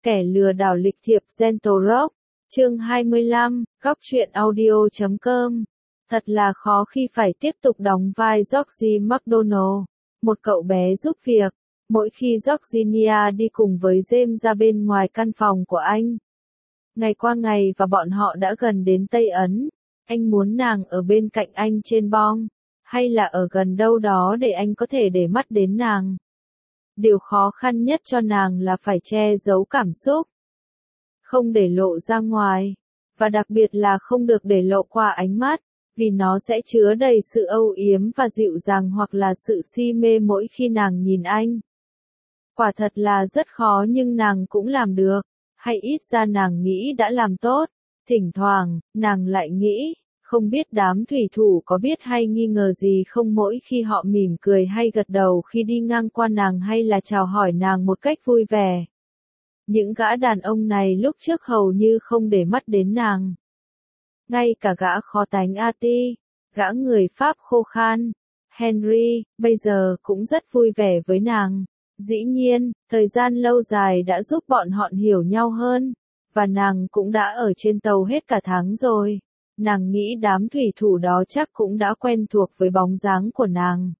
Kẻ lừa đảo lịch thiệp Gentle Rock, chương 25, góc truyện audio.com. Thật là khó khi phải tiếp tục đóng vai Georgie McDonald, một cậu bé giúp việc, mỗi khi Georginia đi cùng với James ra bên ngoài căn phòng của anh. Ngày qua ngày và bọn họ đã gần đến Tây Ấn, anh muốn nàng ở bên cạnh anh trên bong, hay là ở gần đâu đó để anh có thể để mắt đến nàng. Điều khó khăn nhất cho nàng là phải che giấu cảm xúc, không để lộ ra ngoài, và đặc biệt là không được để lộ qua ánh mắt, vì nó sẽ chứa đầy sự âu yếm và dịu dàng hoặc là sự si mê mỗi khi nàng nhìn anh. Quả thật là rất khó nhưng nàng cũng làm được, hay ít ra nàng nghĩ đã làm tốt. Thỉnh thoảng, nàng lại nghĩ, không biết đám thủy thủ có biết hay nghi ngờ gì không mỗi khi họ mỉm cười hay gật đầu khi đi ngang qua nàng hay là chào hỏi nàng một cách vui vẻ. Những gã đàn ông này lúc trước hầu như không để mắt đến nàng. Ngay cả gã khó tánh Ati, gã người Pháp khô khan, Henry, bây giờ cũng rất vui vẻ với nàng. Dĩ nhiên, thời gian lâu dài đã giúp bọn họ hiểu nhau hơn, và nàng cũng đã ở trên tàu hết cả tháng rồi. Nàng nghĩ đám thủy thủ đó chắc cũng đã quen thuộc với bóng dáng của nàng.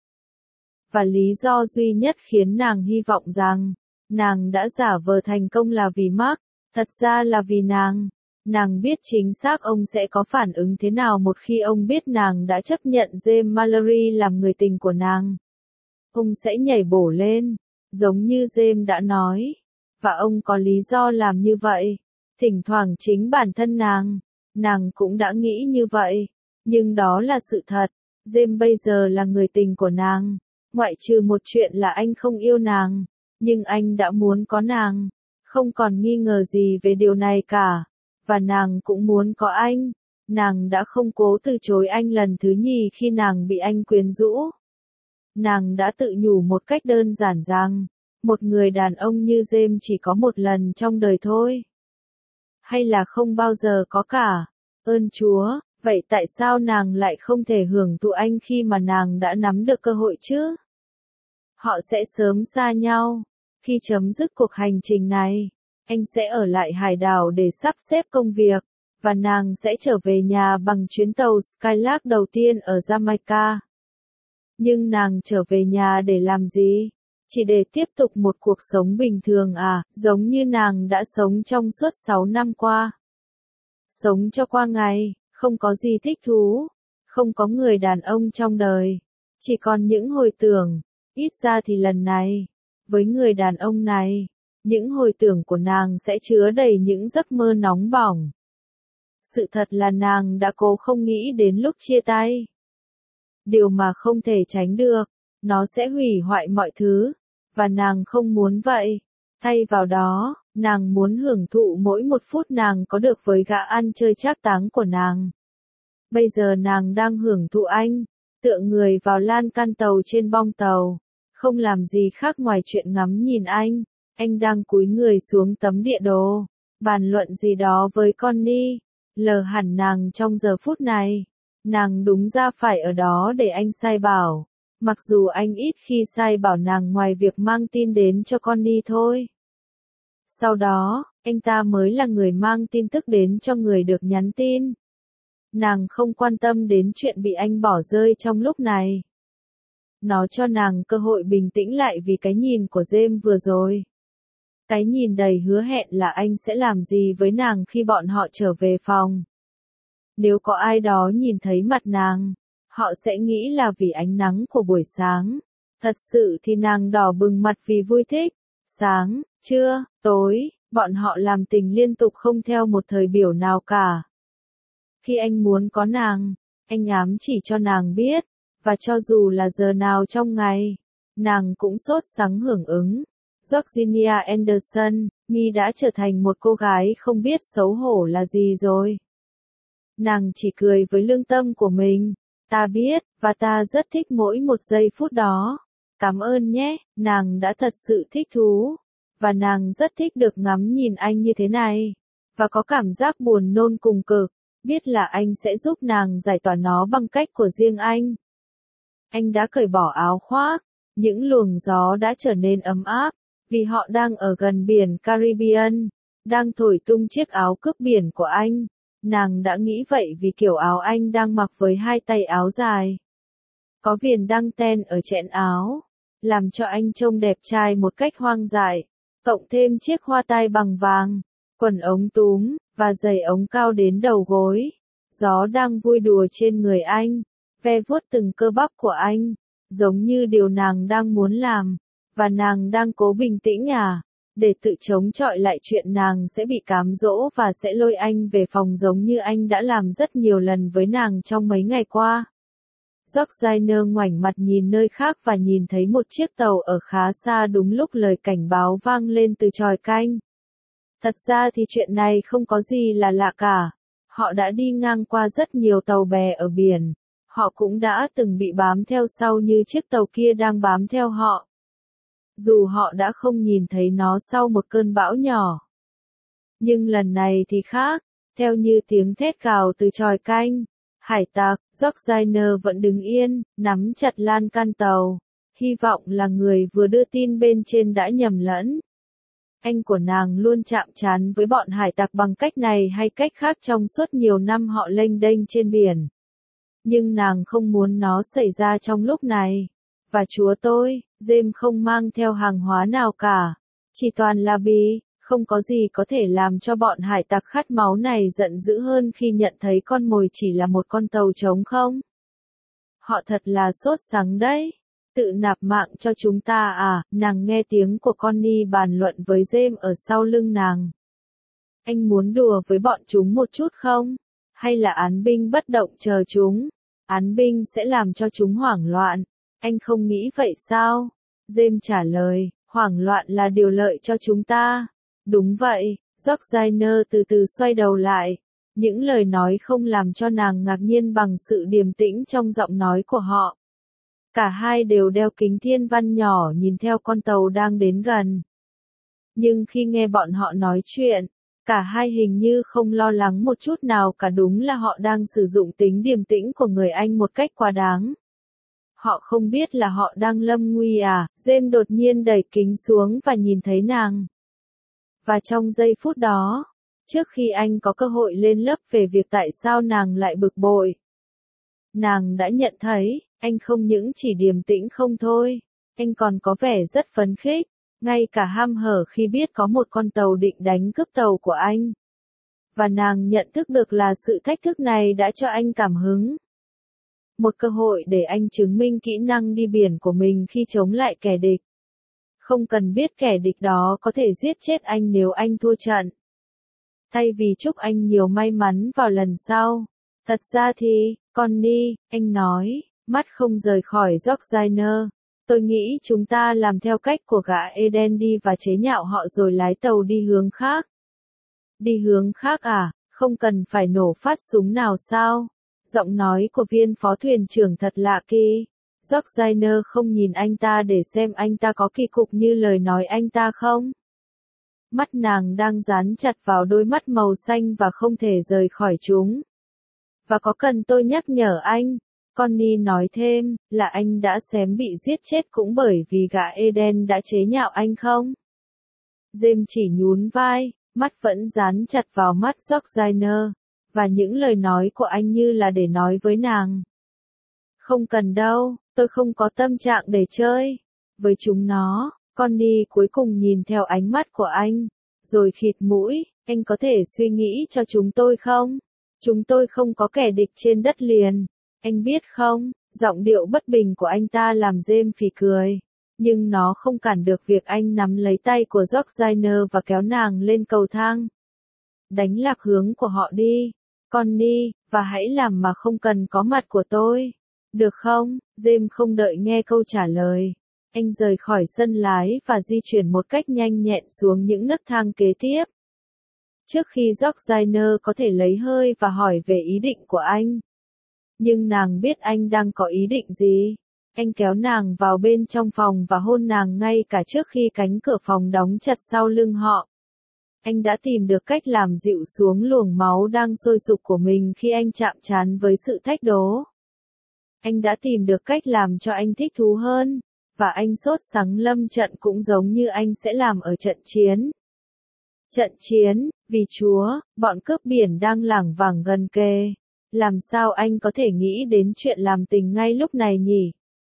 Và lý do duy nhất khiến nàng hy vọng rằng, nàng đã giả vờ thành công là vì Mark, thật ra là vì nàng. Nàng biết chính xác ông sẽ có phản ứng thế nào một khi ông biết nàng đã chấp nhận James Mallory làm người tình của nàng. Ông sẽ nhảy bổ lên, giống như James đã nói. Và ông có lý do làm như vậy. Thỉnh thoảng chính bản thân nàng cũng đã nghĩ như vậy. Nhưng đó là sự thật. James bây giờ là người tình của nàng. Ngoại trừ một chuyện là anh không yêu nàng. Nhưng anh đã muốn có nàng. Không còn nghi ngờ gì về điều này cả. Và nàng cũng muốn có anh. Nàng đã không cố từ chối anh lần thứ nhì khi nàng bị anh quyến rũ. Nàng đã tự nhủ một cách đơn giản rằng, một người đàn ông như James chỉ có một lần trong đời thôi. Hay là không bao giờ có cả. Ơn Chúa, vậy tại sao nàng lại không thể hưởng thụ anh khi mà nàng đã nắm được cơ hội chứ? Họ sẽ sớm xa nhau. Khi chấm dứt cuộc hành trình này, anh sẽ ở lại hải đảo để sắp xếp công việc, và nàng sẽ trở về nhà bằng chuyến tàu Skylark đầu tiên ở Jamaica. Nhưng nàng trở về nhà để làm gì? Chỉ để tiếp tục một cuộc sống bình thường à, giống như nàng đã sống trong suốt 6 năm qua. Sống cho qua ngày, không có gì thích thú, không có người đàn ông trong đời, chỉ còn những hồi tưởng, ít ra thì lần này, với người đàn ông này, những hồi tưởng của nàng sẽ chứa đầy những giấc mơ nóng bỏng. Sự thật là nàng đã cố không nghĩ đến lúc chia tay. Điều mà không thể tránh được, nó sẽ hủy hoại mọi thứ, và nàng không muốn vậy. Thay vào đó, nàng muốn hưởng thụ mỗi một phút nàng có được với gã ăn chơi trác táng của nàng. Bây giờ nàng đang hưởng thụ anh, tựa người vào lan can tàu trên bong tàu, không làm gì khác ngoài chuyện ngắm nhìn anh. Anh đang cúi người xuống tấm địa đồ, bàn luận gì đó với Connie, lờ hẳn nàng trong giờ phút này. Nàng đúng ra phải ở đó để anh sai bảo, mặc dù anh ít khi sai bảo nàng ngoài việc mang tin đến cho Connie thôi. Sau đó, anh ta mới là người mang tin tức đến cho người được nhắn tin. Nàng không quan tâm đến chuyện bị anh bỏ rơi trong lúc này. Nó cho nàng cơ hội bình tĩnh lại vì cái nhìn của James vừa rồi. Cái nhìn đầy hứa hẹn là anh sẽ làm gì với nàng khi bọn họ trở về phòng. Nếu có ai đó nhìn thấy mặt nàng, họ sẽ nghĩ là vì ánh nắng của buổi sáng. Thật sự thì nàng đỏ bừng mặt vì vui thích. Sáng, trưa, tối, bọn họ làm tình liên tục không theo một thời biểu nào cả. Khi anh muốn có nàng, anh ám chỉ cho nàng biết, và cho dù là giờ nào trong ngày, nàng cũng sốt sắng hưởng ứng. Georginia Anderson, Mi đã trở thành một cô gái không biết xấu hổ là gì rồi. Nàng chỉ cười với lương tâm của mình. Ta biết, và ta rất thích mỗi một giây phút đó. Cảm ơn nhé, nàng đã thật sự thích thú. Và nàng rất thích được ngắm nhìn anh như thế này. Và có cảm giác buồn nôn cùng cực. Biết là anh sẽ giúp nàng giải tỏa nó bằng cách của riêng anh. Anh đã cởi bỏ áo khoác. Những luồng gió đã trở nên ấm áp. Vì họ đang ở gần biển Caribbean, đang thổi tung chiếc áo cướp biển của anh. Nàng đã nghĩ vậy vì kiểu áo anh đang mặc với hai tay áo dài. Có viền đăng ten ở trẹn áo, làm cho anh trông đẹp trai một cách hoang dại. Cộng thêm chiếc hoa tai bằng vàng, quần ống túm, và giày ống cao đến đầu gối. Gió đang vui đùa trên người anh, ve vuốt từng cơ bắp của anh, giống như điều nàng đang muốn làm. Và nàng đang cố bình tĩnh để tự chống chọi lại chuyện nàng sẽ bị cám dỗ và sẽ lôi anh về phòng giống như anh đã làm rất nhiều lần với nàng trong mấy ngày qua. Georgina ngoảnh mặt nhìn nơi khác và nhìn thấy một chiếc tàu ở khá xa đúng lúc lời cảnh báo vang lên từ chòi canh. Thật ra thì chuyện này không có gì là lạ cả. Họ đã đi ngang qua rất nhiều tàu bè ở biển. Họ cũng đã từng bị bám theo sau như chiếc tàu kia đang bám theo họ. Dù họ đã không nhìn thấy nó sau một cơn bão nhỏ. Nhưng lần này thì khác, theo như tiếng thét gào từ chòi canh. Hải tặc, Georgina vẫn đứng yên, nắm chặt lan can tàu. Hy vọng là người vừa đưa tin bên trên đã nhầm lẫn. Anh của nàng luôn chạm trán với bọn hải tặc bằng cách này hay cách khác trong suốt nhiều năm họ lênh đênh trên biển. Nhưng nàng không muốn nó xảy ra trong lúc này. Và chúa tôi, James không mang theo hàng hóa nào cả. Chỉ toàn là bí, không có gì có thể làm cho bọn hải tặc khát máu này giận dữ hơn khi nhận thấy con mồi chỉ là một con tàu trống không. Họ thật là sốt sắng đấy. Tự nạp mạng cho chúng ta à, nàng nghe tiếng của Connie bàn luận với James ở sau lưng nàng. Anh muốn đùa với bọn chúng một chút không? Hay là án binh bất động chờ chúng? Án binh sẽ làm cho chúng hoảng loạn. Anh không nghĩ vậy sao? James trả lời, hoảng loạn là điều lợi cho chúng ta. Đúng vậy, Georgina từ từ xoay đầu lại. Những lời nói không làm cho nàng ngạc nhiên bằng sự điềm tĩnh trong giọng nói của họ. Cả hai đều đeo kính thiên văn nhỏ nhìn theo con tàu đang đến gần. Nhưng khi nghe bọn họ nói chuyện, cả hai hình như không lo lắng một chút nào cả, đúng là họ đang sử dụng tính điềm tĩnh của người Anh một cách quá đáng. Họ không biết là họ đang lâm nguy à, James đột nhiên đẩy kính xuống và nhìn thấy nàng. Và trong giây phút đó, trước khi anh có cơ hội lên lớp về việc tại sao nàng lại bực bội, nàng đã nhận thấy, anh không những chỉ điềm tĩnh không thôi, anh còn có vẻ rất phấn khích, ngay cả ham hở khi biết có một con tàu định đánh cướp tàu của anh. Và nàng nhận thức được là sự thách thức này đã cho anh cảm hứng. Một cơ hội để anh chứng minh kỹ năng đi biển của mình khi chống lại kẻ địch. Không cần biết kẻ địch đó có thể giết chết anh nếu anh thua trận. Thay vì chúc anh nhiều may mắn vào lần sau. Thật ra thì, Connie, anh nói, mắt không rời khỏi Georgina. Tôi nghĩ chúng ta làm theo cách của gã Eden đi và chế nhạo họ rồi lái tàu đi hướng khác. Đi hướng khác à, không cần phải nổ phát súng nào sao? Giọng nói của viên phó thuyền trưởng thật lạ kỳ. Georgina không nhìn anh ta để xem anh ta có kỳ cục như lời nói anh ta không. Mắt nàng đang dán chặt vào đôi mắt màu xanh và không thể rời khỏi chúng. Và có cần tôi nhắc nhở anh, Connie nói thêm, là anh đã xém bị giết chết cũng bởi vì gã Eden đã chế nhạo anh không? James chỉ nhún vai, mắt vẫn dán chặt vào mắt Georgina, và những lời nói của anh như là để nói với nàng. Không cần đâu, tôi không có tâm trạng để chơi với chúng nó. Connie cuối cùng nhìn theo ánh mắt của anh, rồi khịt mũi, anh có thể suy nghĩ cho chúng tôi không? Chúng tôi không có kẻ địch trên đất liền. Anh biết không, giọng điệu bất bình của anh ta làm James phì cười. Nhưng nó không cản được việc anh nắm lấy tay của Georgina và kéo nàng lên cầu thang. Đánh lạc hướng của họ đi, Connie, và hãy làm mà không cần có mặt của tôi. Được không? James không đợi nghe câu trả lời. Anh rời khỏi sân lái và di chuyển một cách nhanh nhẹn xuống những nấc thang kế tiếp. Trước khi Georgina có thể lấy hơi và hỏi về ý định của anh. Nhưng nàng biết anh đang có ý định gì. Anh kéo nàng vào bên trong phòng và hôn nàng ngay cả trước khi cánh cửa phòng đóng chặt sau lưng họ. Anh đã tìm được cách làm dịu xuống luồng máu đang sôi sục của mình khi anh chạm trán với sự thách đố. Anh đã tìm được cách làm cho anh thích thú hơn. và anh sốt sắng lâm trận cũng giống như anh sẽ làm ở trận chiến. Trận chiến, vì Chúa, bọn cướp biển đang lảng vảng gần kề. Làm sao anh có thể nghĩ đến chuyện làm tình ngay lúc này nhỉ?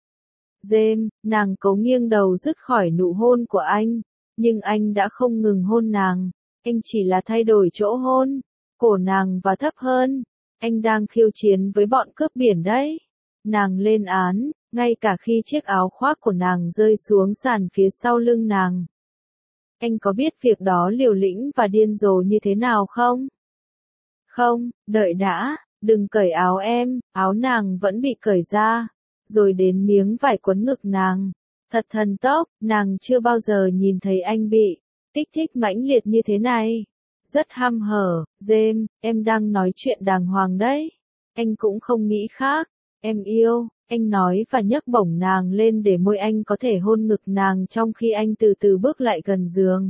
James, nàng cố nghiêng đầu dứt khỏi nụ hôn của anh, nhưng anh đã không ngừng hôn nàng. Anh chỉ là thay đổi chỗ hôn, cổ nàng và thấp hơn. Anh đang khiêu chiến với bọn cướp biển đấy. Nàng lên án, ngay cả khi chiếc áo khoác của nàng rơi xuống sàn phía sau lưng nàng. Anh có biết việc đó liều lĩnh và điên rồ như thế nào không? Không, đợi đã, đừng cởi áo em, áo nàng vẫn bị cởi ra, rồi đến miếng vải quấn ngực nàng. Thật thần tốc, nàng chưa bao giờ nhìn thấy anh bị kích thích mãnh liệt như thế này. Rất hăm hở, James, em đang nói chuyện đàng hoàng đấy. Anh cũng không nghĩ khác, em yêu, anh nói và nhấc bổng nàng lên để môi anh có thể hôn ngực nàng trong khi anh từ từ bước lại gần giường.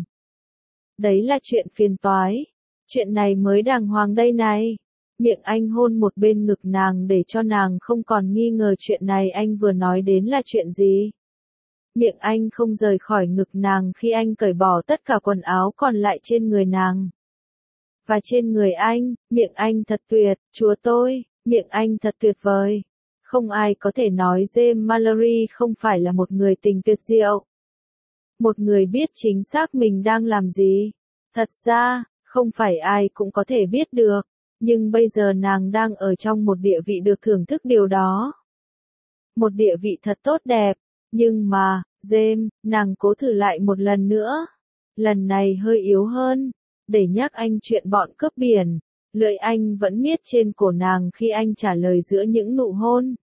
Đấy là chuyện phiền toái. Chuyện này mới đàng hoàng đây này. Miệng anh hôn một bên ngực nàng để cho nàng không còn nghi ngờ chuyện này anh vừa nói đến là chuyện gì. Miệng anh không rời khỏi ngực nàng khi anh cởi bỏ tất cả quần áo còn lại trên người nàng. Và trên người anh, miệng anh thật tuyệt, Chúa tôi, miệng anh thật tuyệt vời. Không ai có thể nói James Mallory không phải là một người tình tuyệt diệu. Một người biết chính xác mình đang làm gì. Thật ra, không phải ai cũng có thể biết được, nhưng bây giờ nàng đang ở trong một địa vị được thưởng thức điều đó. Một địa vị thật tốt đẹp, nhưng mà, James, nàng cố thử lại một lần nữa. Lần này hơi yếu hơn, để nhắc anh chuyện bọn cướp biển. Lưỡi anh vẫn miết trên cổ nàng khi anh trả lời giữa những nụ hôn.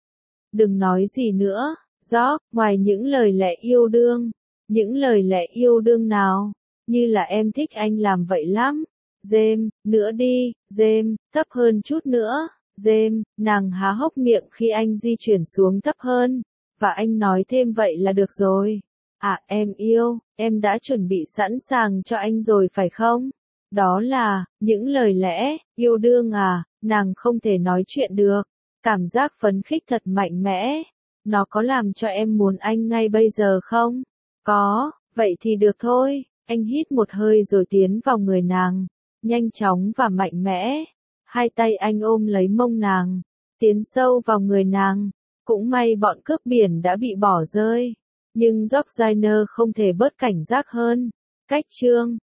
Đừng nói gì nữa, George, ngoài những lời lẽ yêu đương. Những lời lẽ yêu đương nào? Như là em thích anh làm vậy lắm. James, nữa đi, James, thấp hơn chút nữa. James, nàng há hốc miệng khi anh di chuyển xuống thấp hơn. Và anh nói thêm vậy là được rồi. À em yêu, em đã chuẩn bị sẵn sàng cho anh rồi phải không? Đó là, những lời lẽ, yêu đương à, nàng không thể nói chuyện được. Cảm giác phấn khích thật mạnh mẽ. Nó có làm cho em muốn anh ngay bây giờ không? Có, vậy thì được thôi. Anh hít một hơi rồi tiến vào người nàng. Nhanh chóng và mạnh mẽ. Hai tay anh ôm lấy mông nàng. Tiến sâu vào người nàng. Cũng may bọn cướp biển đã bị bỏ rơi. Nhưng George Zainer không thể bớt cảnh giác hơn. Cách chương